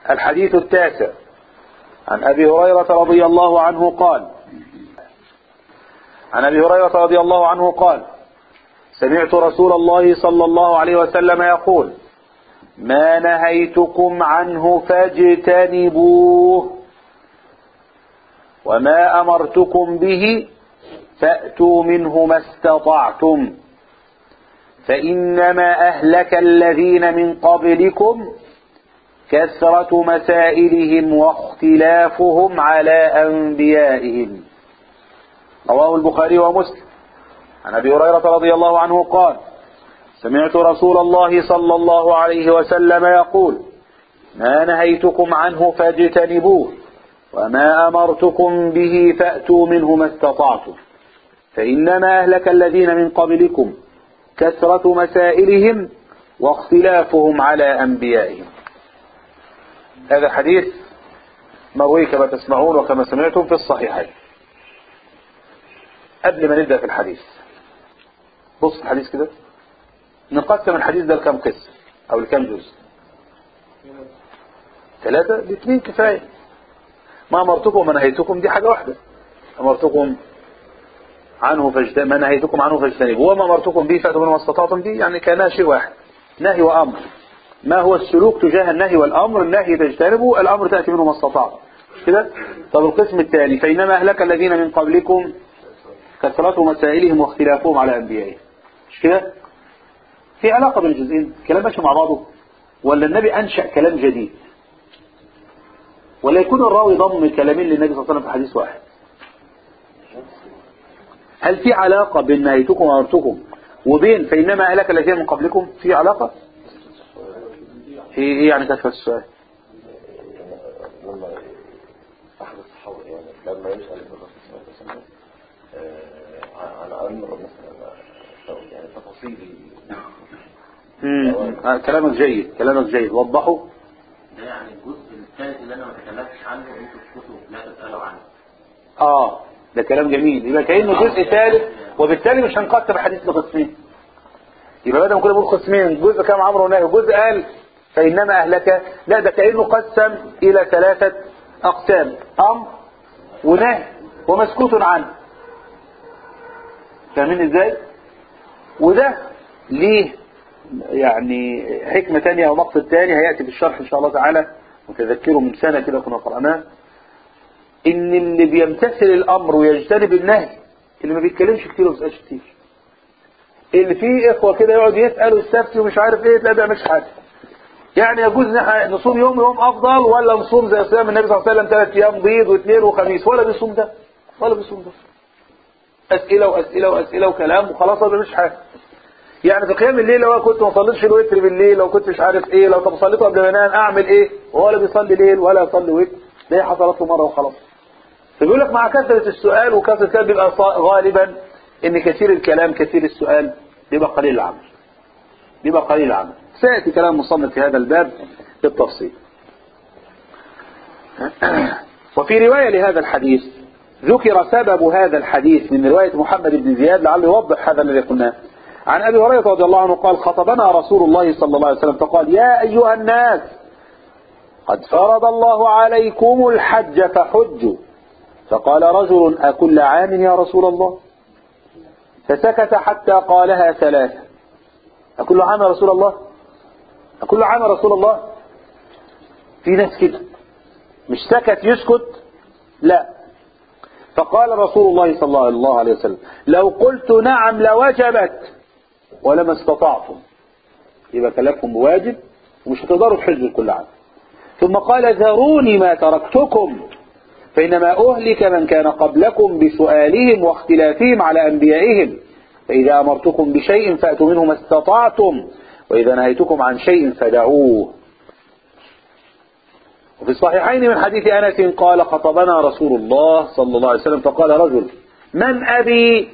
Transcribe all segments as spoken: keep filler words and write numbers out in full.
الحديث التاسع عن أبي هريرة رضي الله عنه قال عن أبي هريرة رضي الله عنه قال سمعت رسول الله صلى الله عليه وسلم يقول ما نهيتكم عنه فاجتنبوه وما أمرتكم به فأتوا منه ما استطعتم فإنما أهلك الذين من قبلكم كثرة مسائلهم واختلافهم على أنبيائهم. رواه البخاري ومسلم. عن أبي هريرة رضي الله عنه قال سمعت رسول الله صلى الله عليه وسلم يقول ما نهيتكم عنه فاجتنبوه وما أمرتكم به فأتوا منه ما استطعتم فإنما أهلك الذين من قبلكم كثرة مسائلهم واختلافهم على أنبيائهم. هذا حديث مروي كما تسمعون وكما سمعتم في الصحيحين. قبل ما نبدأ في الحديث بص الحديث كده نقسم الحديث ده لكم قسم أو لكم جزء؟ ثلاثة باثنين كفاية. ما أمرتكم وما نهيتكم دي حاجة واحدة. أمرتكم عنه فاجتنبوا ما نهيتكم عنه فاجتنبوا وما أمرتكم به فأتوا منه ما استطعتم دي يعني كان شيء واحد نهي وأمر. ما هو السلوك تجاه النهي والأمر؟ النهي تجتنبوا الأمر تأتي منه ما استطعتم كده. طب القسم الثاني فإنما أهلك الذين من قبلكم كثرة مسائلهم واختلافهم على أنبيائهم مش كده؟ في علاقة بين الجزئين كلام ماشي مع بعضه ولا النبي أنشأ كلام جديد ولا يكون الراوي ضم كلامين للنبي صلى الله عليه وسلم في حديث واحد؟ هل في علاقة بين نهيتكم وأمرتكم وبين فإنما أهلك الذين من قبلكم؟ في علاقة؟ ايه يعني كثرة السؤال؟ لما أحد الصحابة يعني لما يسأل الرسول صلى الله عليه وسلم عن أمر مثلا يعني تفاصيل امم كلامك جيد كلامك جيد وضحوا. ده يعني الجزء الثالث اللي انا ما تكلمتش عنه انتوا في كتب لا تسالوا عنه. اه ده كلام جميل. يبقى كأنه جزء ثالث وبالتالي مش هنقسم الحديث لقسمين. يبقى بدل ما كنا بنقول قسمين جزء كان عمرو ونهي وجزء قال فإنما أهلك لا ده كأنه قسم إلى ثلاثة أقسام أمر ونهي ومسكوت عنه. فاهمين ازاي؟ وده ليه يعني حكمة تانية او مقصد تاني هيأتي في الشرح ان شاء الله تعالى متذكره من سنة كده كنا قرأناه ان اللي بيمتثل الامر ويجتنب النهي اللي ما بيتكلمش كتير وما بيسألش كتير اللي فيه اخوة كده يقعد يسأل ويستفتي ومش عارف ايه تلاقي بيعملش حاجة. يعني يجوز نصوم يوم يوم افضل ولا نصوم زي صيام النبي صلى الله عليه وسلم ثلاث ايام بيض واثنين وخميس ولا بيصوم ده ولا بيصوم ده أسئلة وأسئلة وأسئلة وكلام وخلاص ما بيعملش حاجة. يعني في قيام الليل لو كنت ما صليتش الوتر بالليل لو كنت مش عارف ايه لو طب صليته قبل ما انام اعمل ايه وهو لا بيصلي ليل ولا يصلي وتر ده حصلت له مرة وخلاص. فبيقول لك مع كثرة السؤال وكثرة الكلام بيبقى غالبا ان كثير الكلام كثير السؤال بيبقى قليل العمل بيبقى قليل العمل. سيأتي كلام مصنف في هذا الباب بالتفصيل. وفي رواية لهذا الحديث ذكر سبب هذا الحديث من رواية محمد بن زياد لعله يوضح هذا الذي قلناه. عن أبي هريرة رضي الله عنه قال خطبنا رسول الله صلى الله عليه وسلم فقال يا أيها الناس قد فرض الله عليكم الحج فحجوا فقال رجل أكل عام يا رسول الله فسكت حتى قالها ثلاثة. أكل عام يا رسول الله أكل عام يا رسول الله. في ناس كده مش سكت يسكت لا. فقال رسول الله صلى الله عليه وسلم لو قلت نعم لوجبت ولما استطعتم. يبقى كلامكم بواجب ومش هتقدروا تحجوا كل عام. ثم قال ذروني ما تركتكم فإنما أهلك من كان قبلكم بسؤالهم واختلافهم على أنبيائهم فإذا أمرتكم بشيء فأتوا منه ما استطعتم وإذا نهيتكم عن شيء فدعوه. وفي الصحيحين من حديث أنس قال خطبنا رسول الله صلى الله عليه وسلم فقال رجل من أبي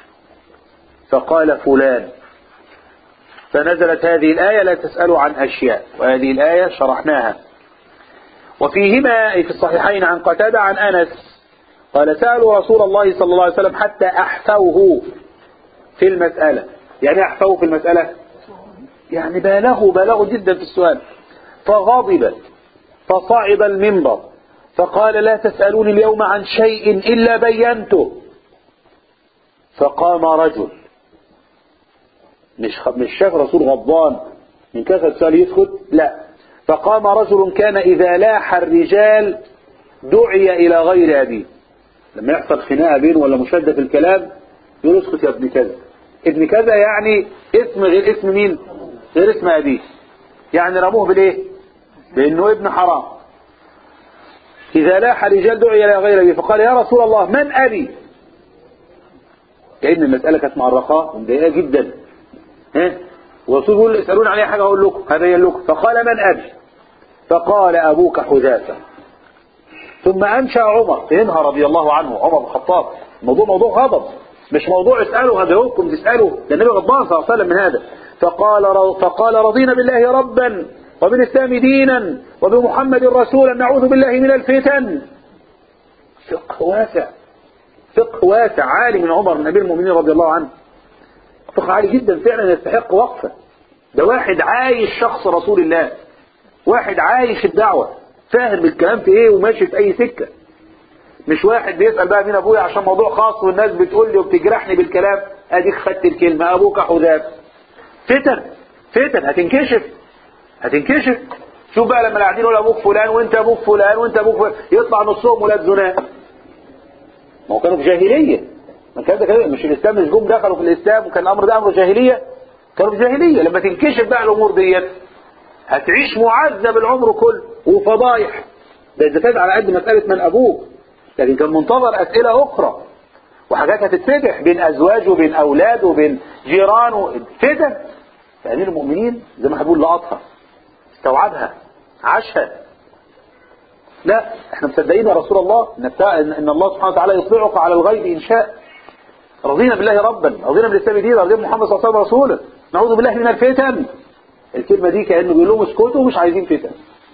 فقال فلان فنزلت هذه الآية لا تسألوا عن أشياء وهذه الآية شرحناها. وفيهما في الصحيحين عن قتادة عن أنس قال سألوا رسول الله صلى الله عليه وسلم حتى أحفوه في المسألة. يعني أحفوه في المسألة يعني بالغوا بالغوا جدا في السؤال فغضب فصعد المنبر فقال لا تسألوني اليوم عن شيء إلا بينته. فقام رجل، مش مش شاف رسول غضبان من كثرة سؤال يسكت، لا، فقام رجل كان إذا لاح الرجال دعي إلى غير أبيه. لما يحصل خناقة بينه ولا مشادة في الكلام يقول اسكت يا ابن كذا. ابن كذا يعني اسم غير اسم مين؟ غير اسم أبيه، يعني رموه بالايه؟ بأنه ابن حرام. إذا لاح الرجال دعي إلى غير أبيه فقال يا رسول الله من أبي؟ كأن المسألة كانت معرقة ومضايقة جدا. ها؟ والرسول يقول اسألون عليه حاجة أقول لكم هبين لكم. فقال من أبي؟ فقال أبوك حذافة. ثم أنشأ عمر فهمها رضي الله عنه، عمر بن الخطاب، الموضوع موضوع غضب، مش موضوع اسألوا هدعوكم تسألوا، ده النبي غضبان صلى الله عليه وسلم من هذا. فقال فقال رضينا بالله ربا وبالإسلام دينا وبمحمد رسولا نعوذ بالله من الفتن. فقه واسع، فقه واسع عالي من عمر من أمير المؤمنين رضي الله عنه، فقه عالي جدا فعلا يستحق وقفة. ده واحد عايش شخص رسول الله، واحد عايش الدعوة، فاهم الكلام في ايه وماشي في اي سكة، مش واحد بيسأل بقى مين ابويا عشان موضوع خاص والناس بتقول لي وبتجرحني بالكلام. اديك خدت الكلمة ابوك حذاف. فتن فتن هتنكشف هتنكشف. شوف بقى لما قاعدين يقول ابوك فلان وانت ابوك فلان وانت ابوك فلان، يطلع نصهم ولاد زنا. ما هو كانوا في جاهلية، ما كان ده مش الاسلام، مش جم دخلوا في الاسلام وكان الامر ده امر جاهلية، كانوا في جاهلية. لما تنكشف بقى الامور ديت هتعيش معذب العمر كله وفضايح. ده اذا كانت على قد مسألة من ابوك، لكن كان منتظر اسئلة اخرى وحاجات هتتفتح بين ازواج وبين اولاد وبين جيران وفتن. فامير المؤمنين زي ما هنقول لقطها، استوعبها، عاشها. لا احنا مصدقين يا رسول الله ان الله سبحانه وتعالى يطلعك على الغيب ان شاء. رضينا بالله ربا، رضينا بالاسلام دينا، رضينا بمحمد صلى الله عليه وسلم رسولا، نعوذ بالله من الفتن. الكلمة دي كأنه بيقول لهم اسكتوا مش عايزين فتن،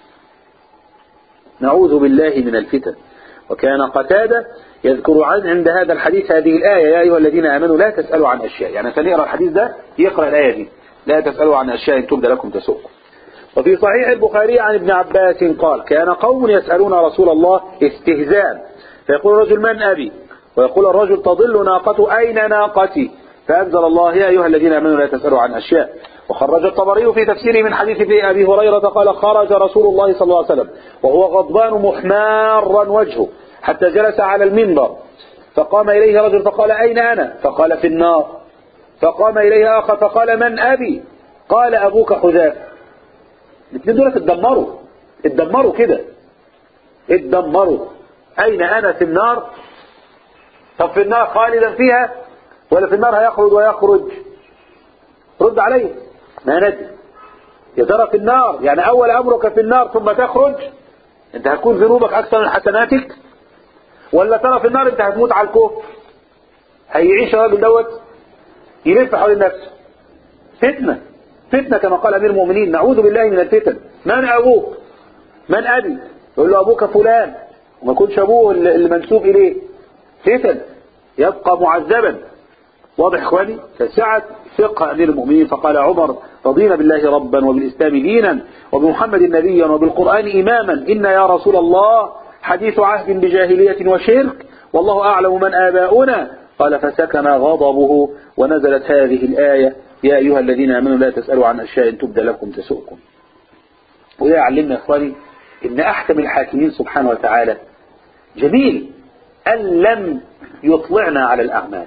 نعوذ بالله من الفتن. وكان قتادة يذكر عن عند هذا الحديث هذه الآية يا أيها الذين آمنوا لا تسألوا عن أشياء، يعني سنقرأ الحديث ده يقرأ الآية دي لا تسألوا عن أشياء إن تبد لكم تسؤكم. وفي صحيح البخاري عن ابن عباس قال كان قوم يسألون رسول الله استهزاء فيقول الرجل من أبي؟ ويقول الرجل تضل ناقة أين ناقتي؟ فأنزل الله يا أيها الذين آمنوا لا تسألوا عن أشياء. وخرج الطبري في تفسيره من حديث في أبي هريرة قال خرج رسول الله صلى الله عليه وسلم وهو غضبان محمارا وجهه حتى جلس على المنبر فقام إليه رجل فقال أين أنا؟ فقال في النار. فقام إليه آخر فقال من أبي؟ قال أبوك حذاف. الاثنين دول اتدمروا اتدمروا كده اتدمروا. أين أنا؟ في النار. طب في النار خالدا فيها ولا في النار هيخرج ويخرج؟ رد عليه ما ندري. يا ترى في النار يعني أول أمرك في النار ثم تخرج، أنت هتكون ذنوبك أكثر من حسناتك، ولا ترى في النار أنت هتموت على الكفر؟ هيعيش الراجل دوت يلف حول نفسه. فتنة فتنة كما قال أمير المؤمنين نعوذ بالله من الفتن. من أبوك؟ من أبي؟ يقول له أبوك فلان وما يكونش أبوه اللي منسوب إليه. فتن يبقى معذبا. واضح إخواني؟ فسعت فقه أمير المؤمنين فقال عمر رضينا بالله ربا وبالإسلام دينا وبمحمد نبيا وبالقرآن إماما إن يا رسول الله حديث عهد بجاهلية وشرك والله أعلم من آباؤنا. قال فسكن غضبه ونزلت هذه الآية يا أيها الذين آمنوا لا تسألوا عن أشياء تبدى لكم تسؤكم. وده يعلمنا إخواني إن أحكم الحاكمين سبحانه وتعالى جميل أن لم يطلعنا على الأعمال،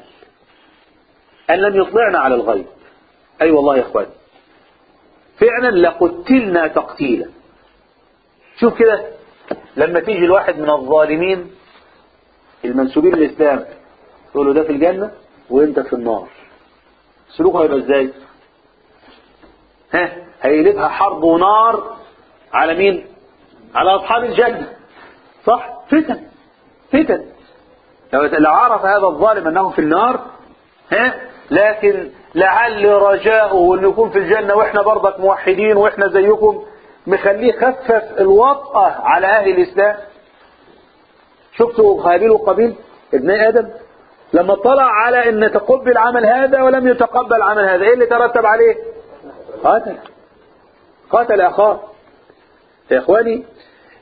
أن لم يطلعنا على الغيب. أي أيوة والله يا إخواني فعلا لقتلنا تقتيلا. شوف كده لما تيجي الواحد من الظالمين المنسوبين للإسلام تقول له ده في الجنة وانت في النار، سلوكه هيبقى ازاي؟ ها هيقلبها حرب ونار على مين؟ على أصحاب الجنة. صح؟ فتن فتن. لو عرف هذا الظالم أنه في النار ها لكن لعل رجاؤه أن يكون في الجنة وإحنا برضك موحدين وإحنا زيكم مخليه خفف الوطأة على أهل الإسلام. شفتوا هابيل وقابيل ابن آدم لما طلع على أن تقبل عمل هذا ولم يتقبل عمل هذا إيه اللي ترتب عليه؟ قاتل قاتل أخاه. يا إخواني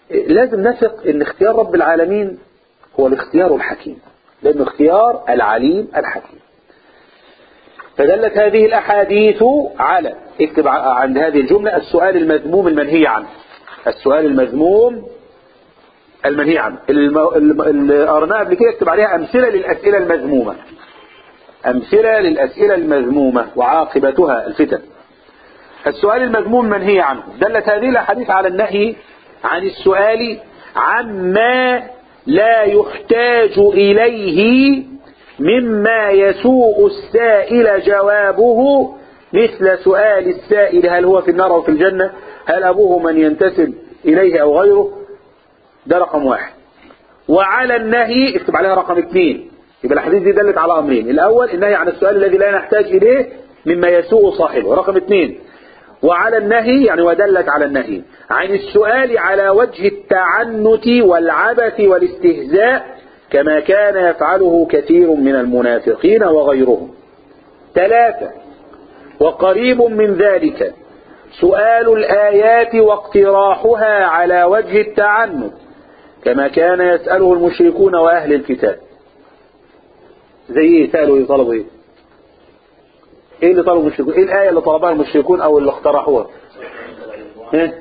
لازم نثق ان اختيار رب العالمين هو الاختيار الحكيم، لانه اختيار العليم الحكيم. فدلت هذه الاحاديث على، اكتب عند هذه الجملة السؤال المذموم المنهي عنه، السؤال المذموم المنهي عنه اللي قرناها قبل كده، اكتب عليها امثلة للاسئلة المذمومة، امثلة للاسئلة المذمومة وعاقبتها الفتن. السؤال المذموم منهي عنه، دلت هذه الاحاديث على النهي عن السؤال عما لا يحتاج إليه مما يسوء السائل جوابه، مثل سؤال السائل هل هو في النار أو في الجنة، هل أبوه من ينتسب إليه أو غيره. ده رقم واحد. وعلى النهي، اكتب عليها رقم اثنين، يبقى الحديث دي دلت على أمرين: الأول النهي عن السؤال الذي لا نحتاج إليه مما يسوء صاحبه، رقم اثنين وعلى النهي يعني ودلت على النهي عن السؤال على وجه التعنت والعبث والاستهزاء كما كان يفعله كثير من المنافقين وغيرهم. ثلاثة، وقريب من ذلك سؤال الآيات واقتراحها على وجه التعنت كما كان يسأله المشركون وأهل الكتاب. زي ايه سألوا ايه طلبوا ايه؟ ايه اللي طلبوا المشركون؟ ايه الآية اللي طلبها المشركون او اللي اقترحوها؟ ايه؟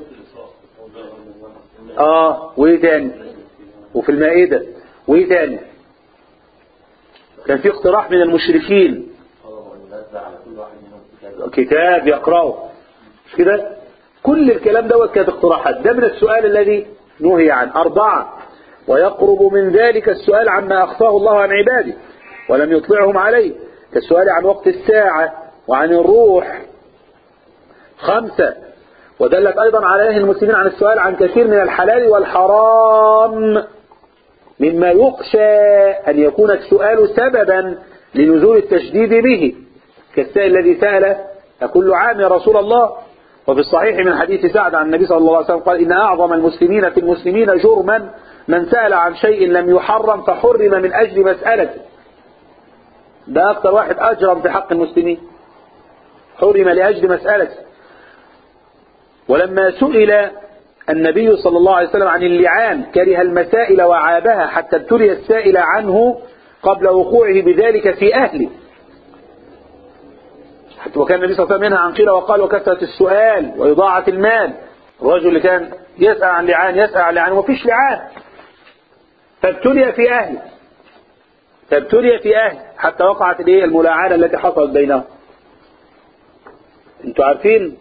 اه وايه تاني؟ وفي المائدة وايه تاني؟ كان في اقتراح من المشركين كتاب يقرأه، مش كده؟ كل الكلام دوت كانت اقتراحات، ده من السؤال الذي نهي عنه. أربعة، ويقرب من ذلك السؤال عما أخفاه الله عن عباده ولم يطلعهم عليه كالسؤال عن وقت الساعة وعن الروح. خمسة، ودلت أيضا على نهي المسلمين عن السؤال عن كثير من الحلال والحرام مما يخشى أن يكون السؤال سببا لنزول التشديد به، كالسائل الذي سأل كل عام يا رسول الله. وفي الصحيح من حديث سعد عن النبي صلى الله عليه وسلم قال: إن أعظم المسلمين في المسلمين جرما من سأل عن شيء لم يحرم فحرم من أجل مسألته. ده أكثر واحد أجرم في حق المسلمين، حرم لأجل مسألته. ولما سئل النبي صلى الله عليه وسلم عن اللعان كره المسائل وعابها حتى ابتلي السائل عنه قبل وقوعه بذلك في أهله. حتى وكان النبي صلى الله عليه وسلم ينهى عن قيل وقال وكثرة السؤال وإضاعة المال. الرجل اللي كان يسأل عن لعان يسأل عن لعان ومفيش لعان، فابتلي في أهله فابتلي في أهله حتى وقعت الايه الملاعنة التي حصلت بينهم. انتوا عارفين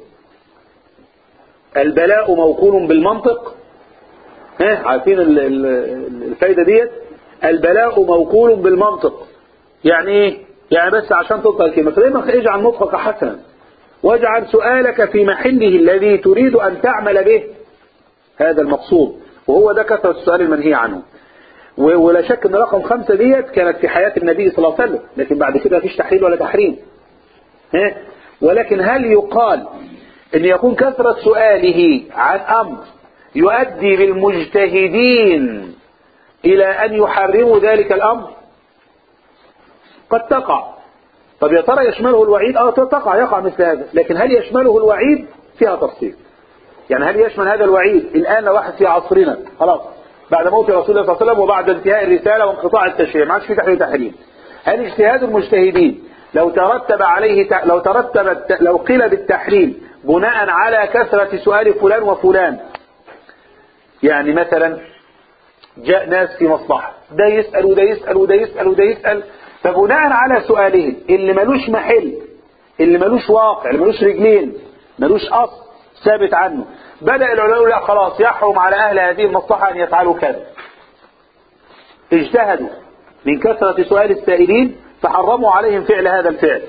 البلاء موكول بالمنطق؟ ها عارفين الفايدة ديت؟ البلاء موكول بالمنطق. يعني ايه؟ يعني بس عشان تلقى الكلمة فلما اجعل نطقك حسنا واجعل سؤالك في محله الذي تريد أن تعمل به، هذا المقصود، وهو ده كثرة السؤال المنهي عنه. ولا شك ان رقم خمسة ديت كانت في حياة النبي صلى الله عليه وسلم، لكن بعد كده مفيش تحليل ولا تحريم. ها؟ ولكن هل يقال ان يكون كثرة سؤاله عن امر يؤدي بالمجتهدين الى ان يحرموا ذلك الامر؟ قد تقع. طب يا ترى يشمله الوعيد؟ اه تقع، يقع مثل هذا، لكن هل يشمله الوعيد؟ فيها تفصيل. يعني هل يشمل هذا الوعيد الان لو واحد في عصرنا خلاص بعد موت رسول الله صلى الله عليه وسلم وبعد انتهاء الرسالة وانقطاع التشريع ما عادش في تحريم تحريم، هل اجتهاد المجتهدين لو ترتب عليه ت... لو ترتب لو قيل بالتحريم بناء على كثرة سؤال فلان وفلان، يعني مثلا جاء ناس في مصلحة ده يسأل وده يسأل وده يسأل وده يسأل، فبناء على سؤالهم اللي ملوش محل اللي ملوش واقع اللي ملوش رجلين ملوش أصل ثابت عنه، بدأ العلماء لا خلاص يحرم على أهل هذه المصلحة أن يفعلوا كذا. اجتهدوا من كثرة سؤال السائلين فحرموا عليهم فعل هذا الفعل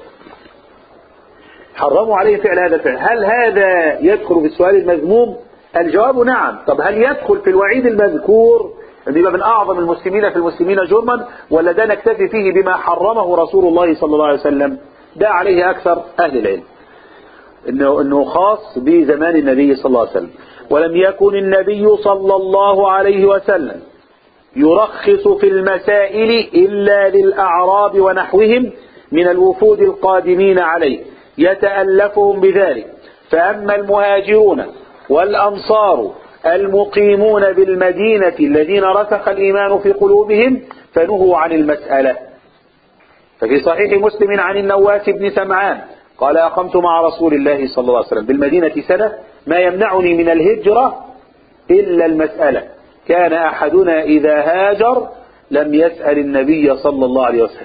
حرموا عليهم فعل هذا الفعل. هل هذا يدخل في السؤال المذموم؟ الجواب نعم. طب هل يدخل في الوعيد المذكور أن يبقى من أعظم المسلمين في المسلمين جرما، ولا ده نكتفي فيه بما حرمه رسول الله صلى الله عليه وسلم؟ ده عليه أكثر أهل العلم إنه, إنه خاص بزمان النبي صلى الله عليه وسلم. ولم يكن النبي صلى الله عليه وسلم يرخص في المسائل إلا للأعراب ونحوهم من الوفود القادمين عليه يتألفهم بذلك. فأما المهاجرون والأنصار المقيمون بالمدينة الذين رسخ الإيمان في قلوبهم فنهوا عن المسألة. ففي صحيح مسلم عن النواس بن سمعان قال أقمت مع رسول الله صلى الله عليه وسلم بالمدينة سنة ما يمنعني من الهجرة إلا المسألة، كان أحدنا إذا هاجر لم يسأل النبي صلى الله عليه وسلم.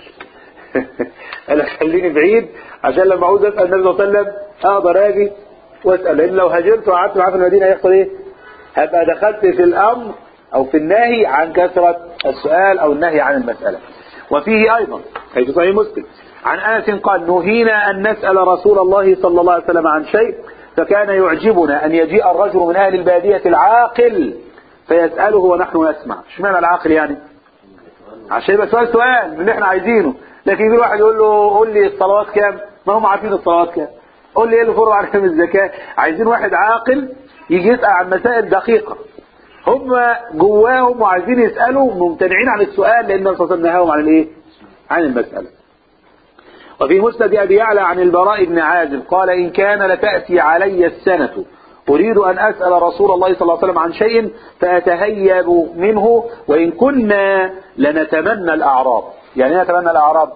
أنا خليني بعيد عشان لما عاوز أسأل النبي صلى الله عليه وسلم أقدر أجي وأسأل، لأن لو هاجرت وقعدت معاه في المدينة هيحصل إيه؟ هبقى دخلت في الأمر أو في النهي عن كثرة السؤال أو النهي عن المسألة. وفيه أيضا في صحيح مسلم عن أنس قال نهينا أن نسأل رسول الله صلى الله عليه وسلم عن شيء فكان يعجبنا أن يجيء الرجل من أهل البادية العاقل فيسأله ونحن نسمع. اشمعنى العاقل يعني؟ عشان يبقى سؤال سؤال من اللي احنا عايزينه، لكن يجي واحد يقول له قول لي الصلوات كام؟ ما هم عارفين الصلوات كام. قول لي ايه اللي فرض عليهم الزكاة؟ عايزين واحد عاقل يجي يسأل عن مسائل دقيقة. هم جواهم وعايزين يسألوا ممتنعين عن السؤال لأن الرسول صلى الله عليه وسلم نهاهم عن الايه؟ عن المسألة. وفي مسند أبي يعلى عن البراء بن عازب قال إن كان لتأتي علي السنة أريد أن أسأل رسول الله صلى الله عليه وسلم عن شيء فأتهيب منه وإن كنا لنتمنى الأعراب. يعني ايه نتمنى الأعراب؟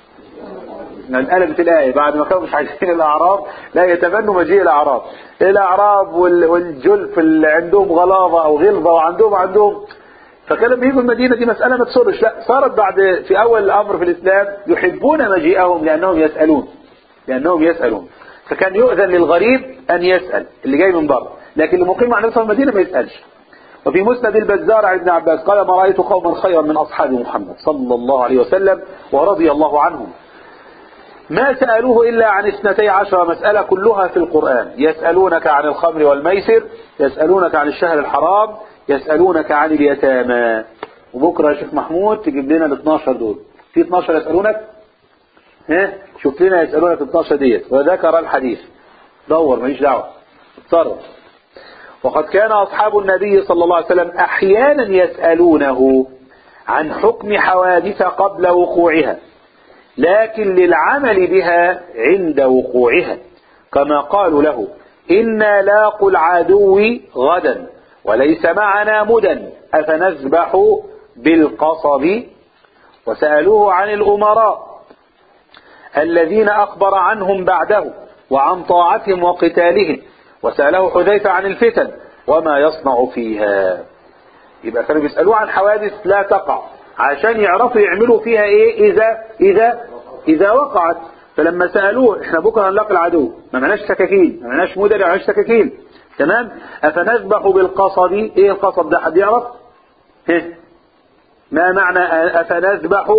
انقلبت الآية بعد ما كانوا مش عايزين الأعراب لا يتمنوا مجيء الأعراب. الأعراب والجلف اللي عندهم غلاظة أو غلظة وعندهم عندهم فكانوا بيجوا المدينة دي مسألة ما تصرش، لا صارت بعد في أول الأمر في الإسلام يحبون مجيئهم لأنهم يسألون لأنهم يسألون فكان يؤذن للغريب أن يسأل اللي جاي من بره، لكن اللي مقيم عن نفسه المدينة ما يسألش. وفي مسند البزار عن ابن عباس قال ما رأيت قوما خيرا من أصحاب محمد صلى الله عليه وسلم ورضي الله عنهم ما سألوه إلا عن اثنتي عشر مسألة كلها في القرآن. يسألونك عن الخمر والميسر، يسألونك عن الشهر الحرام، يسألونك عن اليتامى. وبكرة يا شيخ محمود تجيب لنا ال اثناشر دول. في اثناشر يسألونك؟ ها شوف لنا يسألونك اثناشر ديت وذكر الحديث. دور ماليش دعوة اتصرف. وقد كان أصحاب النبي صلى الله عليه وسلم أحيانا يسألونه عن حكم حوادث قبل وقوعها لكن للعمل بها عند وقوعها كما قالوا له إنا لاقوا العدو غدا وليس معنا مدى أفنذبح بالقصب. وسألوه عن الأمراء الذين أخبر عنهم بعده وعن طاعتهم وقتالهم. وسأله حذيفة عن الفتن وما يصنع فيها. يبقى كانوا بيسألوه عن حوادث لا تقع عشان يعرفوا يعملوا فيها ايه اذا اذا اذا وقعت. فلما سألوه احنا بكره هنلاقي العدو ما معناش سكاكين ما معناش مدرع ما معناش سكاكين تمام أفنذبح بالقصب. ايه القصب ده حد يعرف؟ ما معنى أفنذبح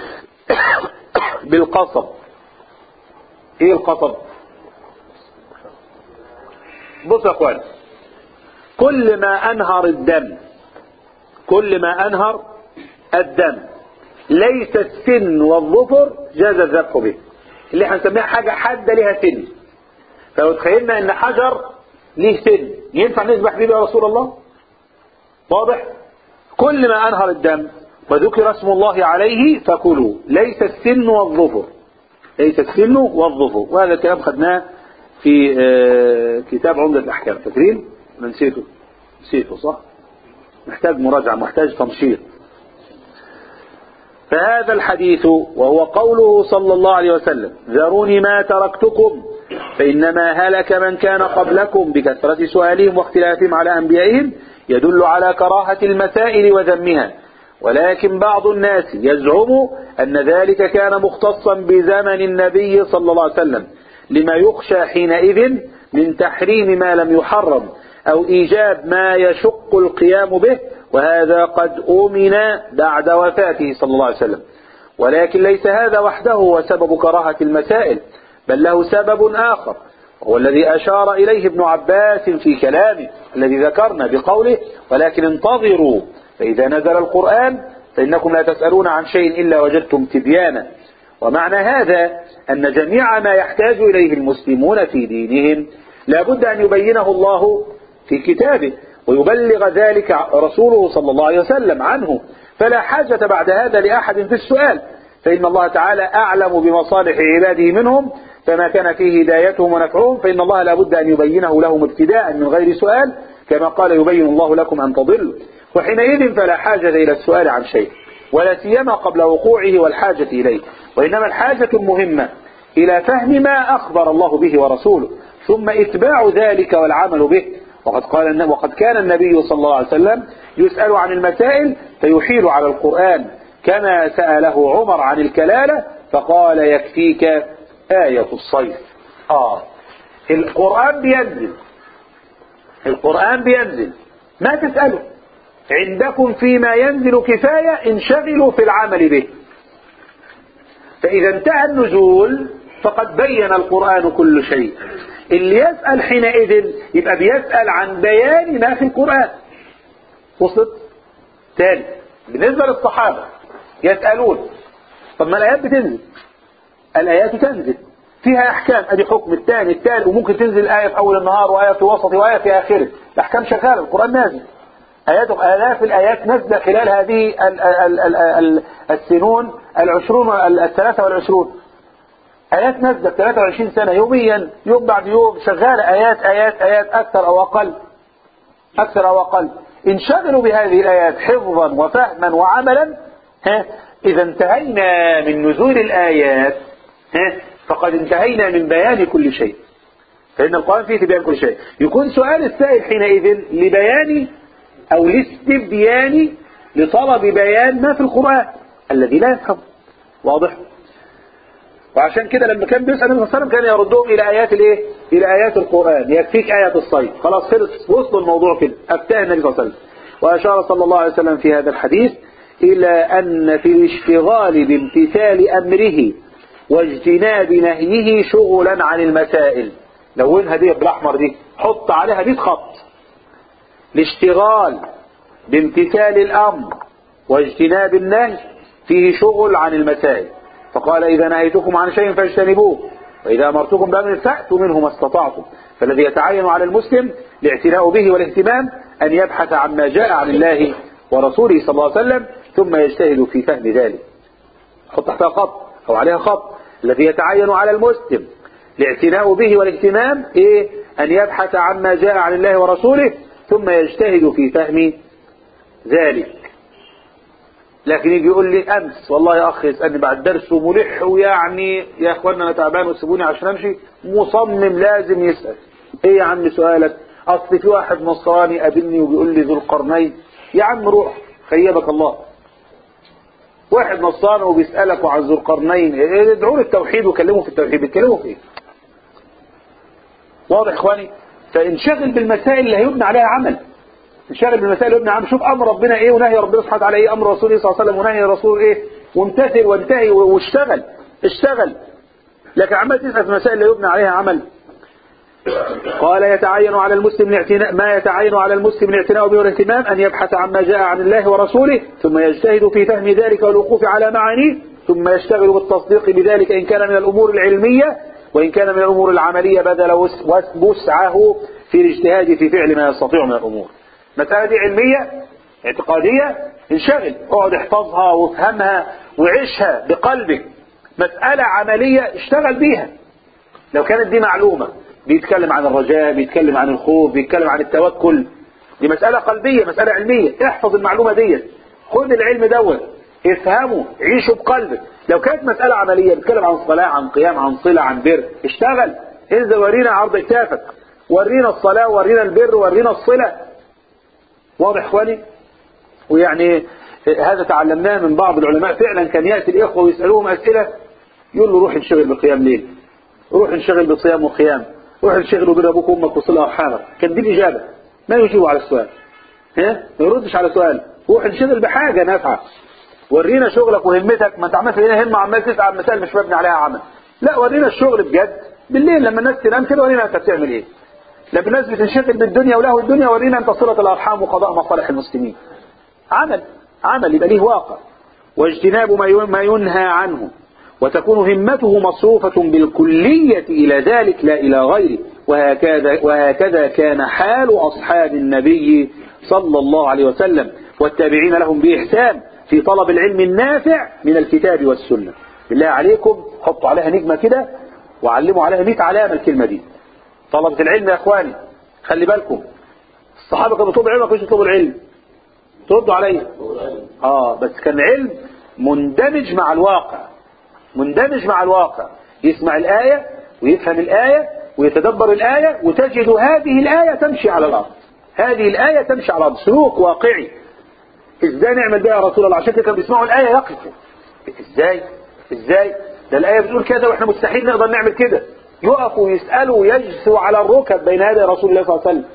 بالقصب؟ ايه القصب؟ بص يا اخوان كل ما انهر الدم كل ما انهر الدم ليس السن والظفر جاز الذبح به. اللي هنسميها حاجة حادة لها سن. فلو تخيلنا ان حجر ليه سن ينفع نذبح به يا رسول الله؟ واضح؟ كل ما انهر الدم وذكر اسم الله عليه فكلوا ليس السن والظفر ليس السن والظفر. وهذا الكلام خدناه في كتاب عمدة الأحكام. فاكرين؟ أنا نسيته نسيته صح؟ محتاج مراجعة محتاج تنشيط. فهذا الحديث وهو قوله صلى الله عليه وسلم ذروني ما تركتكم فإنما هلك من كان قبلكم بكثرة سؤالهم واختلافهم على أنبيائهم يدل على كراهة المسائل وذمها. ولكن بعض الناس يزعم أن ذلك كان مختصا بزمن النبي صلى الله عليه وسلم لما يخشى حينئذ من تحريم ما لم يحرم أو إيجاب ما يشق القيام به وهذا قد أؤمن بعد وفاته صلى الله عليه وسلم. ولكن ليس هذا وحده هو سبب كراهة المسائل بل له سبب آخر وهو الذي أشار إليه ابن عباس في كلامه الذي ذكرنا بقوله ولكن انتظروا فإذا نزل القرآن فإنكم لا تسألون عن شيء إلا وجدتم تبيانا. ومعنى هذا أن جميع ما يحتاج إليه المسلمون في دينهم لا بد أن يبينه الله في كتابه ويبلغ ذلك رسوله صلى الله عليه وسلم عنه. فلا حاجة بعد هذا لأحد في السؤال فإن الله تعالى أعلم بمصالح عباده منهم فما كان فيه هدايتهم ونفعهم فإن الله لا بد أن يبينه لهم ابتداء من غير سؤال كما قال يبين الله لكم أن تضلوا، وحينئذ فلا حاجة إلى السؤال عن شيء، ولا سيما قبل وقوعه والحاجة إليه، وإنما الحاجة المهمة إلى فهم ما أخبر الله به ورسوله، ثم إتباع ذلك والعمل به. وقد قال وقد كان النبي صلى الله عليه وسلم يسأل عن المسائل فيحيل على القرآن، كما سأله عمر عن الكلالة فقال يكفيك آية الصيف. آه القرآن بينزل، القرآن بينزل، ما تسأله، عندكم فيما ينزل كفاية، انشغلوا في العمل به. فإذا انتهى النزول فقد بين القرآن كل شيء. اللي يسأل حينئذ يبقى بيسأل عن بيان ما في القرآن. وصلت؟ تاني بالنسبة للصحابة يسألون طب ما الآيات بتنزل، الآيات تنزل فيها أحكام، أدي حكم الثاني الثالث، وممكن تنزل آية في أول النهار وآية في وسطه وآية في آخره، الأحكام شغالة، القرآن نازل، آيات آلاف الآيات نزل خلال هذه ال ال ال ال السنون العشرون الثلاثة والعشرون، آيات نزل ثلاثة وعشرين سنة يوميا، يوم بعد يوم شغالة آيات آيات آيات أكثر أو أقل، أكثر أو أقل. انشغلوا بهذه الآيات حفظا وفهما وعملا. ها إذا انتهينا من نزول الآيات ها فقد انتهينا من بيان كل شيء، فإن القرآن فيه بيان كل شيء. يكون سؤال السائل حينئذ لبيان أو لاستبيان لطلب بيان ما في القرآن الذي لا يفهم. واضح؟ وعشان كده لما كان بيسأل النبي صلى الله عليه وسلم كان يردهم إلى آيات الإيه؟ إلى آيات القرآن. يكفيك آية الصيد، خلاص خلص، وصلوا الموضوع كده، أفتاه النبي صلى الله عليه وسلم. وأشار صلى الله عليه وسلم في هذا الحديث إلى أن في الاشتغال بامتثال أمره واجتناب نهيه شغلا عن المسائل. لونها دي بالأحمر دي، حط عليها مية خط. الاشتغال بامتثال الأمر واجتناب النهي فيه شغل عن المسائل. فقال إذا نهيتكم عن شيء فاجتنبوه، وإذا أمرتكم بأمر فأتوا منه ما استطعتم. فالذي يتعين على المسلم الاعتناء به والاهتمام أن يبحث عما جاء عن الله ورسوله صلى الله عليه وسلم، ثم يجتهد في فهم ذلك. حط تحتها خط أو عليها خط. الذي يتعين على المسلم الاعتناء به والاهتمام إيه؟ أن يبحث عما جاء عن الله ورسوله ثم يجتهد في فهم ذلك. لكن يجي يقول لي أمس والله يا أخي يسألني بعد درس وملح، ويعني يا أخوانا أنا تعبان وسيبوني عشان أمشي، مصمم لازم يسأل. إيه يا عم سؤالك؟ أصل في واحد نصراني قابلني وبيقول لي ذو القرنين. يا عم روح خيبك الله، واحد نصراني وبيسألك عن ذو القرنين، ادعوا له التوحيد وكلموا في التوحيد، بيتكلموا في إيه؟ واضح إخواني؟ فانشغل بالمسائل اللي هيبنى عليها عمل، انشغل بالمسائل اللي هيبنى عمل، شوف أمر ربنا إيه ونهي ربنا سبحانه وتعالى إيه، أمر رسوله صلى الله عليه وسلم ونهي رسوله إيه، وامتثل وانتهي واشتغل اشتغل. لكن عمال تسأل في المسائل اللي يبنى عليها عمل. قال يتعين على المسلم الاعتناء ما يتعين على المسلم الاعتناء به والاهتمام أن يبحث عما جاء عن الله ورسوله ثم يجتهد في فهم ذلك والوقوف على معانيه، ثم يشتغل بالتصديق بذلك إن كان من الأمور العلمية، وإن كان من الأمور العملية بذل وسعه في الاجتهاد في فعل ما يستطيع من الأمور. مسألة دي علمية اعتقادية، انشغل، اقعد احفظها وافهمها وعيشها بقلبك. مسألة عملية اشتغل بيها. لو كانت دي معلومة، بيتكلم عن الرجاء، بيتكلم عن الخوف، بيتكلم عن التوكل، دي مسألة قلبية، مسألة علمية، احفظ المعلومة دي، خذ العلم دوت، افهمه، عيشه بقلبك. لو كانت مسألة عملية، بيتكلم عن صلاة، عن قيام، عن صلة، عن بر، اشتغل، انزل ورينا عرض كتافك، ورينا الصلاة، ورينا البر، ورينا الصلة. واضح اخواني؟ ويعني هذا تعلمناه من بعض العلماء، فعلا كان يأتي الإخوة ويسألوهم أسئلة يقول له روح انشغل بقيام ليل، روح انشغل بصيام وقيام، روح انشغل بين أبوك وأمك وصلة أرحامك. كان دي الإجابة، ما يجيبوا على السؤال، ها ما يردش على سؤال، روح انشغل بحاجة نافعة، ورينا شغلك وهمتك. ما انت عمال هنا همة عمال تسأل عن مسائل مش مبني عليها عمل. لا، ورينا الشغل بجد بالليل لما الناس تنام كده، ورينا انت بتعمل ايه. لما الناس بتنشغل بالدنيا وله الدنيا، ورينا انت صلة الأرحام وقضاء مصالح المسلمين. عمل عمل يبقى ليه واقع. واجتناب ما ينهى عنه، وتكون همته مصروفة بالكلية إلى ذلك لا إلى غيره. وهكذا, وهكذا كان حال أصحاب النبي صلى الله عليه وسلم والتابعين لهم بإحسان في طلب العلم النافع من الكتاب والسنة. بالله عليكم حطوا عليها نجمة كده وعلموا عليها مئة علامة الكلمة دي. طلبة العلم يا أخواني خلي بالكم، الصحابة كانوا بيطلبوا العلم ما كانوش يطلبوا العلم؟ تردوا عليا. اه بس كان علم مندمج مع الواقع، مندمج مع الواقع، يسمع الآية ويفهم الآية ويتدبر الآية وتجد هذه الآية تمشي على الأرض، هذه الآية تمشي على الأرض، سلوك واقعي. ازاي نعمل بها يا رسول الله؟ عشان كده كانوا بيسمعوا الآية يقفوا، ازاي ازاي ده الآية بتقول كذا واحنا مستحيل نقدر نعمل كده، يقفوا ويسألوا ويجثوا على الركب بين يدي رسول الله صلى الله عليه وسلم.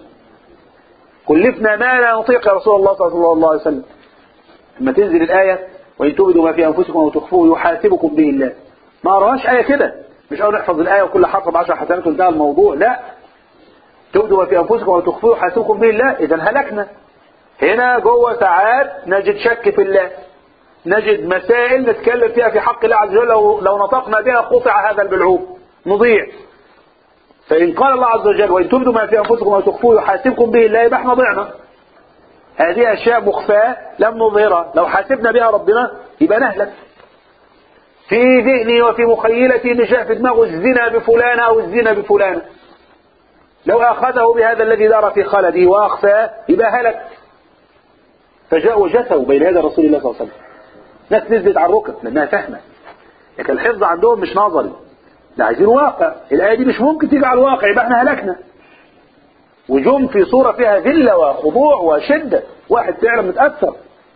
كلفنا ما لا نطيق يا رسول الله صلى الله عليه وسلم. لما تنزل الآية وإن تبدوا ما في أنفسكم وتخفوه يحاسبكم به الله، ما أراهاش آية كده، مش أقول نحفظ الآية وكل حرف بعشر حسنات وانتهى الموضوع، لا، تبدوا ما في أنفسكم وتخفوه يحاسبكم به الله، إذا هلكنا. هنا جوه ساعات نجد شك في الله، نجد مسائل نتكلم فيها في حق الله عز وجل، لو, لو نطقنا بها قطع هذا البلعوم، نضيع. فإن قال الله عز وجل وإن تبدوا ما في أنفسكم وتخفوه يحاسبكم به الله، يبقى احنا ضعنا. هذه أشياء مخفاة لم نظهرها، لو حاسبنا بها ربنا يبقى نهلك. في ذهني وفي مخيلتي مش في دماغه الزنا بفلان أو الزنا بفلان، لو أخذه بهذا الذي دار في خلده وأخفاه يبقى هلك. فجاءوا وجثوا بين يدي رسول الله صلى الله عليه وسلم، ناس نزلت على الركب لأنها فهمة، لكن الحفظ عندهم مش نظري، لا عايزين واقع. الآية دي مش ممكن تيجي على الواقع، يبقى احنا هلكنا. وجم في صورة فيها ذلة وخضوع وشدة، واحد فعلا متأثر.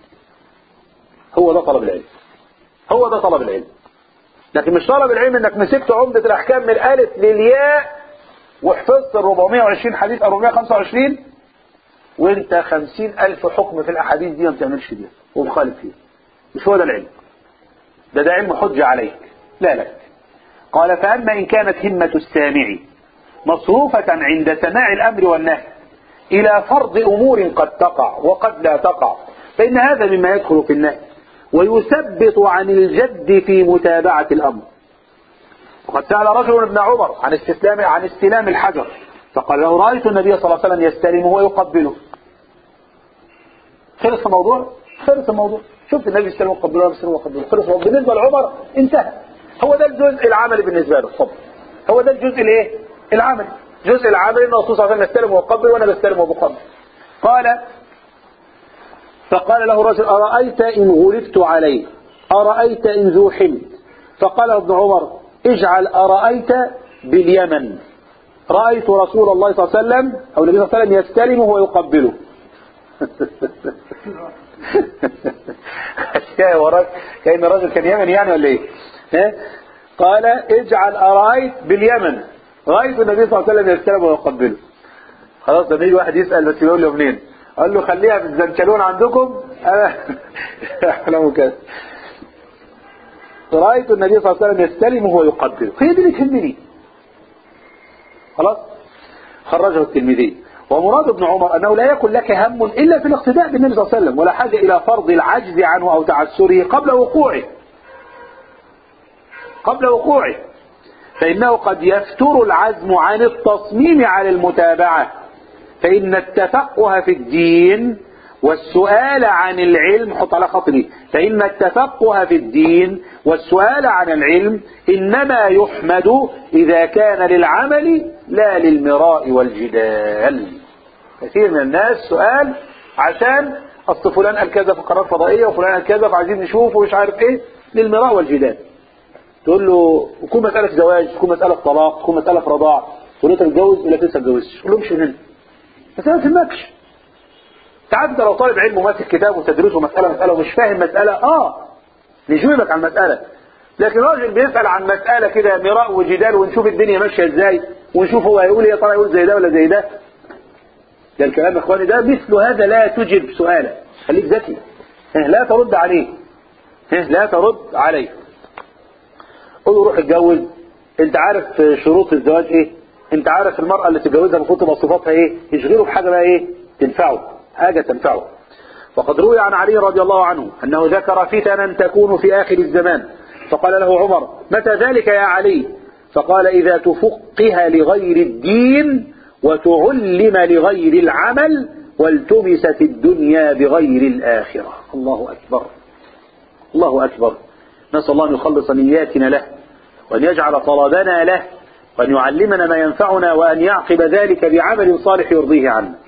هو ده طلب العلم، هو ده طلب العلم. لكن مش طلب العلم انك مسكت عمدة الأحكام من الألف للياء وحفظت أربعمائة وعشرين حديث أو أربعمائة وخمسة وعشرين وانت خمسين ألف حكم في الأحاديث دي ما بتعملش بيها ومخالف فيها. مش هو ده العلم، ده ده علم حجة عليك لا لك. قال فأما إن كانت همة السامع مصروفة عند سماع الأمر والنهي إلى فرض أمور قد تقع وقد لا تقع، فإن هذا مما يدخل في النهي ويثبت عن الجد في متابعة الأمر. وقد سأل رجل ابن عمر عن استسلام عن استلام الحجر، فقال له رأيت النبي صلى الله عليه وسلم يستلمه ويقبله. خلص الموضوع، خلص الموضوع. شفت النبي يستلمه ويقبله ويستلمه ويقبله، خلص الموضوع. بالنسبة لعمر انتهى. هو ده الجزء العملي بالنسبة له. طب هو ده الجزء الايه العملي. الجزء العملي ان الرسول صلى الله عليه وسلم يستلمه ويقبل وانا بستلمه وبقبل. قال فقال له رجل أرأيت إن غلبت عليه، أرأيت إن ذو حمل. فقال ابن عمر اجعل أرأيت باليمن، رأيت رسول الله صلى الله عليه وسلم أو النبي صلى الله عليه وسلم يستلمه ويقبله. أشياء وراك كأن الرجل كان يمن يعني ولا إيه؟ قال اجعل أرأيت باليمن، رأيت النبي صلى الله عليه وسلم يستلمه ويقبله. خلاص لما يجي واحد يسأل بس يقول له منين؟ قال له خليها في الزنشلون عندكم أنا أعلم كذا. رأيت النبي صلى الله عليه وسلم يستلمه ويقبله، هي دي اللي تهمني. خلاص خرجه الترمذي. ومراد ابن عمر أنه لا يكن لك هم إلا في الاقتداء بالنبي صلى الله عليه وسلم، ولا حاجة إلى فرض العجز عنه أو تعسره قبل وقوعه قبل وقوعه فإنه قد يفتر العزم عن التصميم على المتابعة، فإن التفقه في الدين والسؤال عن العلم، حط على خطري، فإن التفقه في الدين والسؤال عن العلم إنما يحمد إذا كان للعمل لا للمراء والجدال. كثير من الناس سؤال عشان أصل فلان قال كذا في قناة فضائية وفلان قال كذا فعايزين نشوفه ومش عارف إيه، للمراء والجدال. تقول له تكون مسألة زواج، تكون مسألة طلاق، تكون مسألة رضاع، تقول له تتجوز ولا لسه تتجوزش، تقول له مش هنا مسألة في المكش. تعال انت لو طالب علم وماسك كتاب وتدرسه مسألة مسألة ومش فاهم مسألة اه نجيبك عن المسألة، لكن راجل بيسأل عن مسألة كده مراء وجدال ونشوف الدنيا ماشية ازاي ونشوف هو هيقول ايه، طالع يقول زي ده ولا زي ده. ده الكلام يا اخواني ده مثل هذا لا تجب سؤاله، خليك ذكي لا ترد عليه لا ترد عليه. قول له روح اتجوز، انت عارف شروط الزواج ايه، انت عارف المرأة اللي تتجوزها المفروض تبقى صفاتها ايه، يشغله بحاجة بقى ايه تنفعه، حاجة تنفعه. وقد روي عن علي رضي الله عنه أنه ذكر فتنا تكون في آخر الزمان، فقال له عمر متى ذلك يا علي؟ فقال إذا تفقه لغير الدين وتعلم لغير العمل والتمست الدنيا بغير الآخرة. الله أكبر الله أكبر. نسأل الله أن يخلص نياتنا له، وأن يجعل طلبنا له، وأن يعلمنا ما ينفعنا، وأن يعقب ذلك بعمل صالح يرضيه عنه.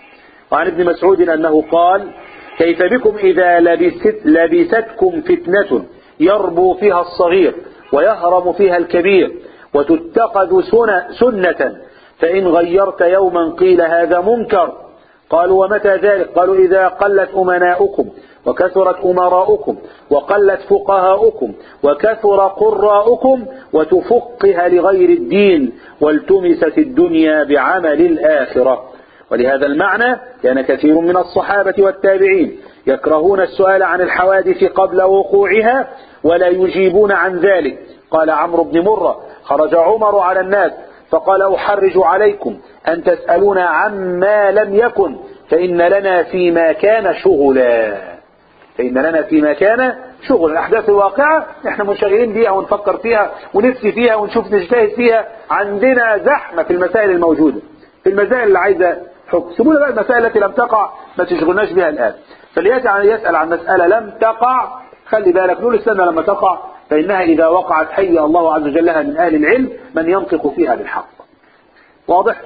وعن ابن مسعود أنه قال كيف بكم إذا لبست لبستكم فتنة يربو فيها الصغير ويهرم فيها الكبير وتتخذ سنة فإن غيرت يوما قيل هذا منكر. قالوا ومتى ذلك؟ قالوا إذا قلت أمناؤكم وكثرت أمراؤكم وقلت فقهاؤكم وكثر قراؤكم وتفقه لغير الدين والتمست الدنيا بعمل الآخرة. ولهذا المعنى كان كثير من الصحابة والتابعين يكرهون السؤال عن الحوادث قبل وقوعها ولا يجيبون عن ذلك. قال عمرو بن مرة خرج عمر على الناس فقال أحرج عليكم أن تسألون عما لم يكن فإن لنا فيما كان شغلا. فإن لنا فيما كان شغلا. الأحداث الواقعة احنا منشغلين بيها ونفكر فيها ونفسي فيها ونشوف نجتهد فيها. عندنا زحمة في المسائل الموجودة، في المسائل اللي عايزة حكم. سيبونا بقى المسائل التي لم تقع ما تشغلناش بها الآن. فليسأل يسأل عن مسألة لم تقع خلي بالك نقول استنى لما تقع، فإنها إذا وقعت حي الله عز وجل لها من أهل العلم من ينطق فيها بالحق. واضح؟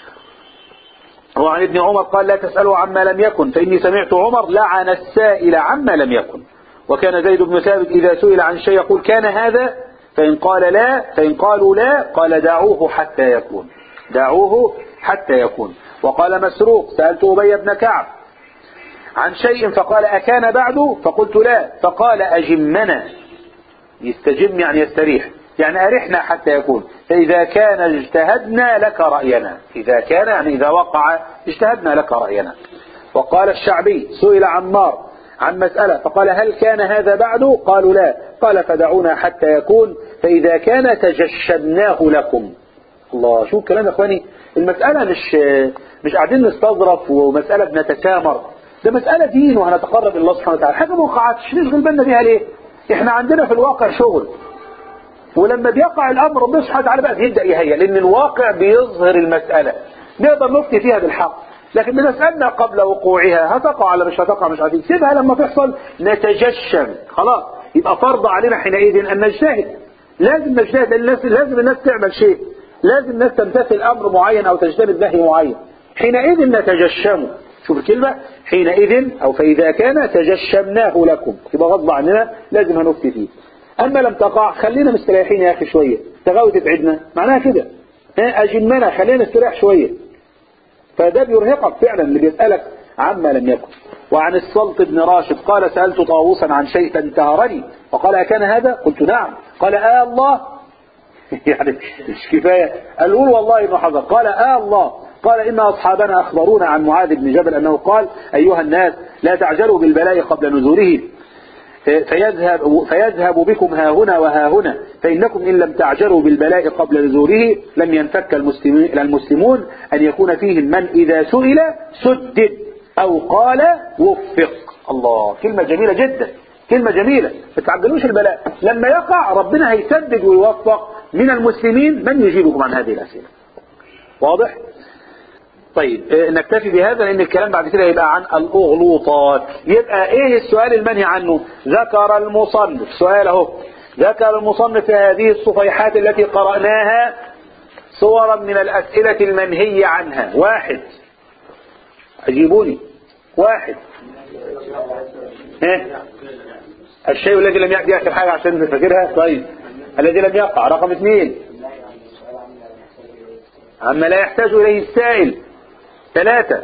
وعن ابن عمر قال لا تسألوا عما لم يكن فإني سمعت عمر لعن السائل عما لم يكن. وكان زيد بن ثابت إذا سئل عن شيء يقول كان هذا فإن قال لا فإن قالوا لا قال دعوه حتى يكون. دعوه حتى يكون. وقال مسروق سألت أبي بن كعب عن شيء فقال أكان بعده فقلت لا فقال أجمنا. يستجم يعني يستريح، يعني أرحنا حتى يكون. فإذا كان اجتهدنا لك رأينا. إذا كان يعني إذا وقع اجتهدنا لك رأينا. وقال الشعبي سئل عمار عن مسألة فقال هل كان هذا بعده؟ قالوا لا قال فدعونا حتى يكون فإذا كان تجشبناه لكم. الله شو الكلام يا اخواني. المسألة مش مش قاعدين نستظرف ومسألة بنتسامر، ده مسألة دين وهنتقرب إلى الله سبحانه وتعالى. حاجة ما وقعتش نشغل بالنا بيها ليه؟ احنا عندنا في الواقع شغل، ولما بيقع الأمر ربنا سبحانه وتعالى بقى بيبدأ يهيئ، لأن الواقع بيظهر المسألة نقدر نفتي فيها بالحق. لكن بنسألنا قبل وقوعها هتقع ولا مش هتقع مش عارفين، سيبها لما تحصل نتجشم خلاص. يبقى فرض علينا حينئذ أن نجتهد. لازم نجتهد، الناس لازم الناس تعمل شيء، لازم الناس تمتثل أمر معين أو تجتنب نهي معين. حينئذ نتجشم. شوف الكلمة حينئذ أو فإذا كان تجشمناه لكم، يبقى غضب عننا لازم هنفتي فيه. أما لم تقع خلينا مستريحين يا أخي شوية، تغاوي تبعدنا معناها كده أجمنا خلينا نستريح شوية. فده بيرهقك فعلا اللي بيسألك عما لم يكن. وعن السلط بن راشد قال سألت طاووسا عن شيء فانتهرني وقال أكان هذا؟ قلت نعم. قال آه الله يعني مش كفاية قال قول والله ابن حجر. قال آه الله. قال إن أصحابنا أخبرونا عن معاذ بن جبل أنه قال أيها الناس لا تعجلوا بالبلاء قبل نزوله فيذهب, فيذهب بكم ها هنا وها هنا فإنكم إن لم تعجلوا بالبلاء قبل نزوله لم ينفك المسلمون أن يكون فيهم من إذا سئل سدد أو قال وفق. الله كلمة جميلة جدا، كلمة جميلة. ما تعجلوش البلاء، لما يقع ربنا هيسدد ويوفق من المسلمين من يجيبكم عن هذه الأسئلة. واضح؟ طيب نكتفي بهذا لأن الكلام بعد كده يبقى عن الأغلوطات. يبقى إيه السؤال المنهي عنه؟ ذكر المصنف سؤال اهو ذكر المصنف في هذه الصفيحات التي قرأناها صورا من الأسئلة المنهي عنها. واحد أجيبوني. واحد إيه؟ الشيء الذي لم يأتي آخر حاجة عشان نفكرها. طيب الذي لم يقع. رقم اثنين عما لا يحتاج إليه السائل. ثلاثة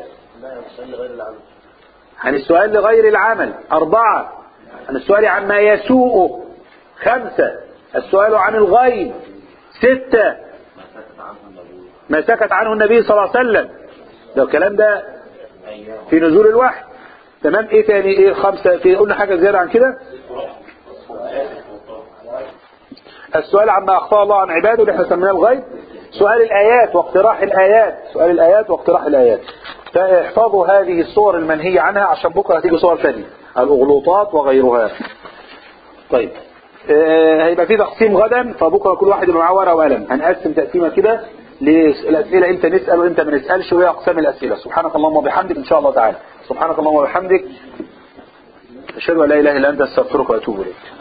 عن السؤال لغير العمل. أربعة عن السؤال عما يسوءه. خمسة السؤال عن الغيب. ستة ما سكت عنه النبي صلى الله عليه وسلم. ده الكلام ده في نزول الوحي. تمام. ايه تاني؟ ايه خمسة؟ في قلنا حاجة زيادة عن كده. السؤال عما أخفاه الله عن عباده اللي احنا سميناه الغيب. سؤال الآيات واقتراح الآيات. سؤال الآيات واقتراح الآيات. فاحفظوا هذه الصور المنهية عنها عشان بكرة هتيجي صور ثانية الأغلوطات وغيرها. طيب آه هيبقى في تقسيم غدا، فبكرة كل واحد معاه ورقة وقلم هنقسم تقسيمة كده للأسئلة امتى نسأل وامتى ما نسألش وهي أقسام الأسئلة. سبحانك اللهم وبحمدك إن شاء الله تعالى. سبحانك اللهم وبحمدك أشهد أن لا إله إلا أنت أستغفرك وأتوب إليك.